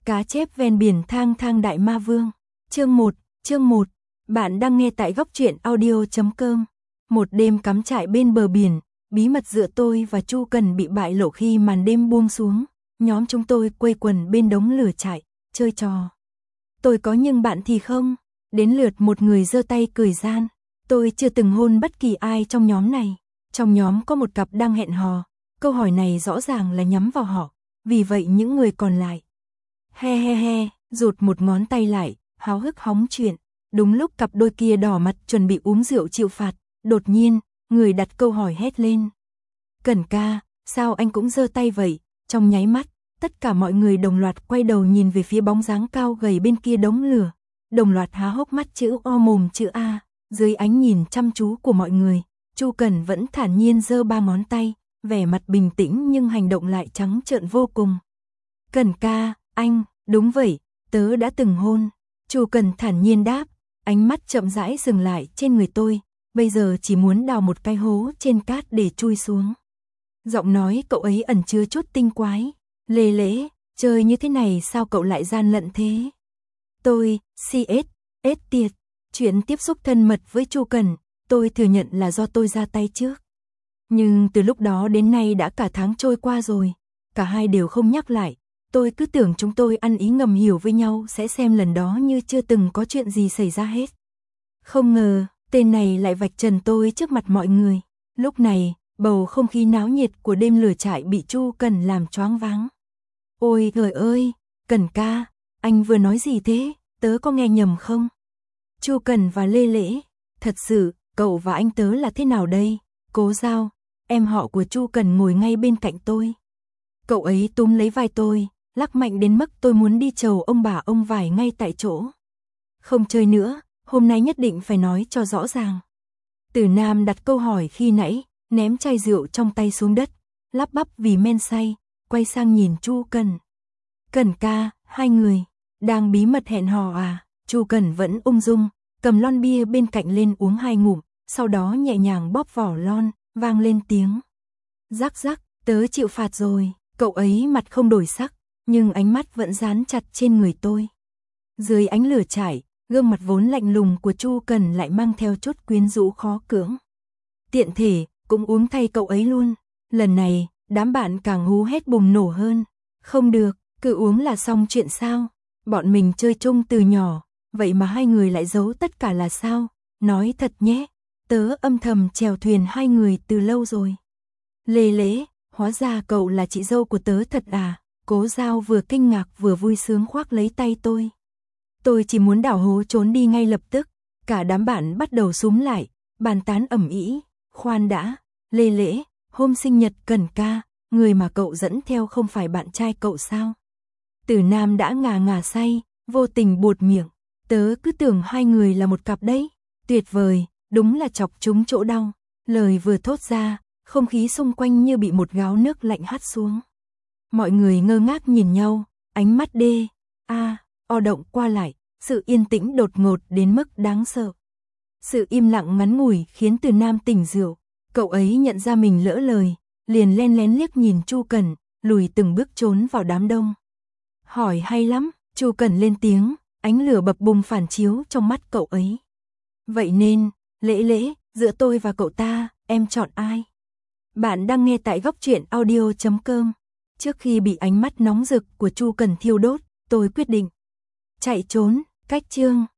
Cá chép ven biển thang thang đại ma vương. Chương 1. Bạn đang nghe tại góc truyện audio.com. Một đêm cắm trại bên bờ biển, bí mật giữa tôi và Chu Cần bị bại lộ khi màn đêm buông xuống. Nhóm chúng tôi quây quần bên đống lửa trại, chơi trò. Tôi có nhưng bạn thì không. Đến lượt một người giơ tay cười gian. Tôi chưa từng hôn bất kỳ ai trong nhóm này. Trong nhóm có một cặp đang hẹn hò. Câu hỏi này rõ ràng là nhắm vào họ. Vì vậy những người còn lại he, rụt một ngón tay lại, háo hức hóng chuyện. Đúng lúc cặp đôi kia đỏ mặt chuẩn bị uống rượu chịu phạt, đột nhiên, người đặt câu hỏi hét lên. Cẩn ca, sao anh cũng giơ tay vậy? Trong nháy mắt, tất cả mọi người đồng loạt quay đầu nhìn về phía bóng dáng cao gầy bên kia đống lửa. Đồng loạt há hốc mắt chữ O mồm chữ A, dưới ánh nhìn chăm chú của mọi người, Chu Cần vẫn thản nhiên giơ ba ngón tay, vẻ mặt bình tĩnh nhưng hành động lại trắng trợn vô cùng. Cẩn ca, anh, đúng vậy, tớ đã từng hôn. Chu Cần thản nhiên đáp, ánh mắt chậm rãi dừng lại trên người tôi, bây giờ chỉ muốn đào một cái hố trên cát để chui xuống. Giọng nói cậu ấy ẩn chứa chút tinh quái. Lê Lễ, chơi như thế này sao cậu lại gian lận thế? Tôi, tiệt, chuyện tiếp xúc thân mật với Chu Cần, tôi thừa nhận là do tôi ra tay trước. Nhưng từ lúc đó đến nay đã cả tháng trôi qua rồi, cả hai đều không nhắc lại. Tôi cứ tưởng chúng tôi ăn ý ngầm hiểu với nhau sẽ xem lần đó như chưa từng có chuyện gì xảy ra hết. Không ngờ, tên này lại vạch trần tôi trước mặt mọi người. Lúc này, bầu không khí náo nhiệt của đêm lửa trại bị Chu Cần làm choáng váng. Ôi trời ơi, Cần ca, anh vừa nói gì thế, tớ có nghe nhầm không? Chu Cần và Lê Lễ, thật sự, cậu và anh tớ là thế nào đây? Cố Giao, em họ của Chu Cần ngồi ngay bên cạnh tôi. Cậu ấy túm lấy vai tôi, lắc mạnh đến mức tôi muốn đi chầu ông bà ông vải ngay tại chỗ. Không chơi nữa, hôm nay nhất định phải nói cho rõ ràng. Tử Nam đặt câu hỏi khi nãy, ném chai rượu trong tay xuống đất, lắp bắp vì men say, quay sang nhìn Chu Cần. Cần ca, hai người đang bí mật hẹn hò à? Chu Cần vẫn ung dung, cầm lon bia bên cạnh lên uống hai ngụm, sau đó nhẹ nhàng bóp vỏ lon, vang lên tiếng. Rắc rắc, tớ chịu phạt rồi. Cậu ấy mặt không đổi sắc, nhưng ánh mắt vẫn dán chặt trên người tôi. Dưới ánh lửa trại, gương mặt vốn lạnh lùng của Chu Cần lại mang theo chút quyến rũ khó cưỡng. Tiện thể, cũng uống thay cậu ấy luôn. Lần này, đám bạn càng hú hét bùng nổ hơn. Không được, cứ uống là xong chuyện sao? Bọn mình chơi chung từ nhỏ, vậy mà hai người lại giấu tất cả là sao? Nói thật nhé, tớ âm thầm chèo thuyền hai người từ lâu rồi. Lê Lễ, hóa ra cậu là chị dâu của tớ thật à? Cố Giao vừa kinh ngạc vừa vui sướng khoác lấy tay tôi. Tôi chỉ muốn đảo hố trốn đi ngay lập tức. Cả đám bạn bắt đầu xúm lại, bàn tán ầm ĩ. Khoan đã, Lê Lễ, hôm sinh nhật Cần ca, người mà cậu dẫn theo không phải bạn trai cậu sao? Tử Nam đã ngà say, vô tình buột miệng. Tớ cứ tưởng hai người là một cặp đấy. Tuyệt vời, đúng là chọc trúng chỗ đau. Lời vừa thốt ra, không khí xung quanh như bị một gáo nước lạnh hắt xuống. Mọi người ngơ ngác nhìn nhau, ánh mắt o động qua lại, sự yên tĩnh đột ngột đến mức đáng sợ. Sự im lặng ngắn ngủi khiến Từ Nam tỉnh rượu, cậu ấy nhận ra mình lỡ lời, liền len lén liếc nhìn Chu Cần, lùi từng bước trốn vào đám đông. Hỏi hay lắm, Chu Cần lên tiếng, ánh lửa bập bùng phản chiếu trong mắt cậu ấy. Vậy nên, Lễ, giữa tôi và cậu ta, em chọn ai? Bạn đang nghe tại góc truyện audio.com. Trước khi bị ánh mắt nóng rực của Chu Cần thiêu đốt, tôi quyết định chạy trốn. Cách chương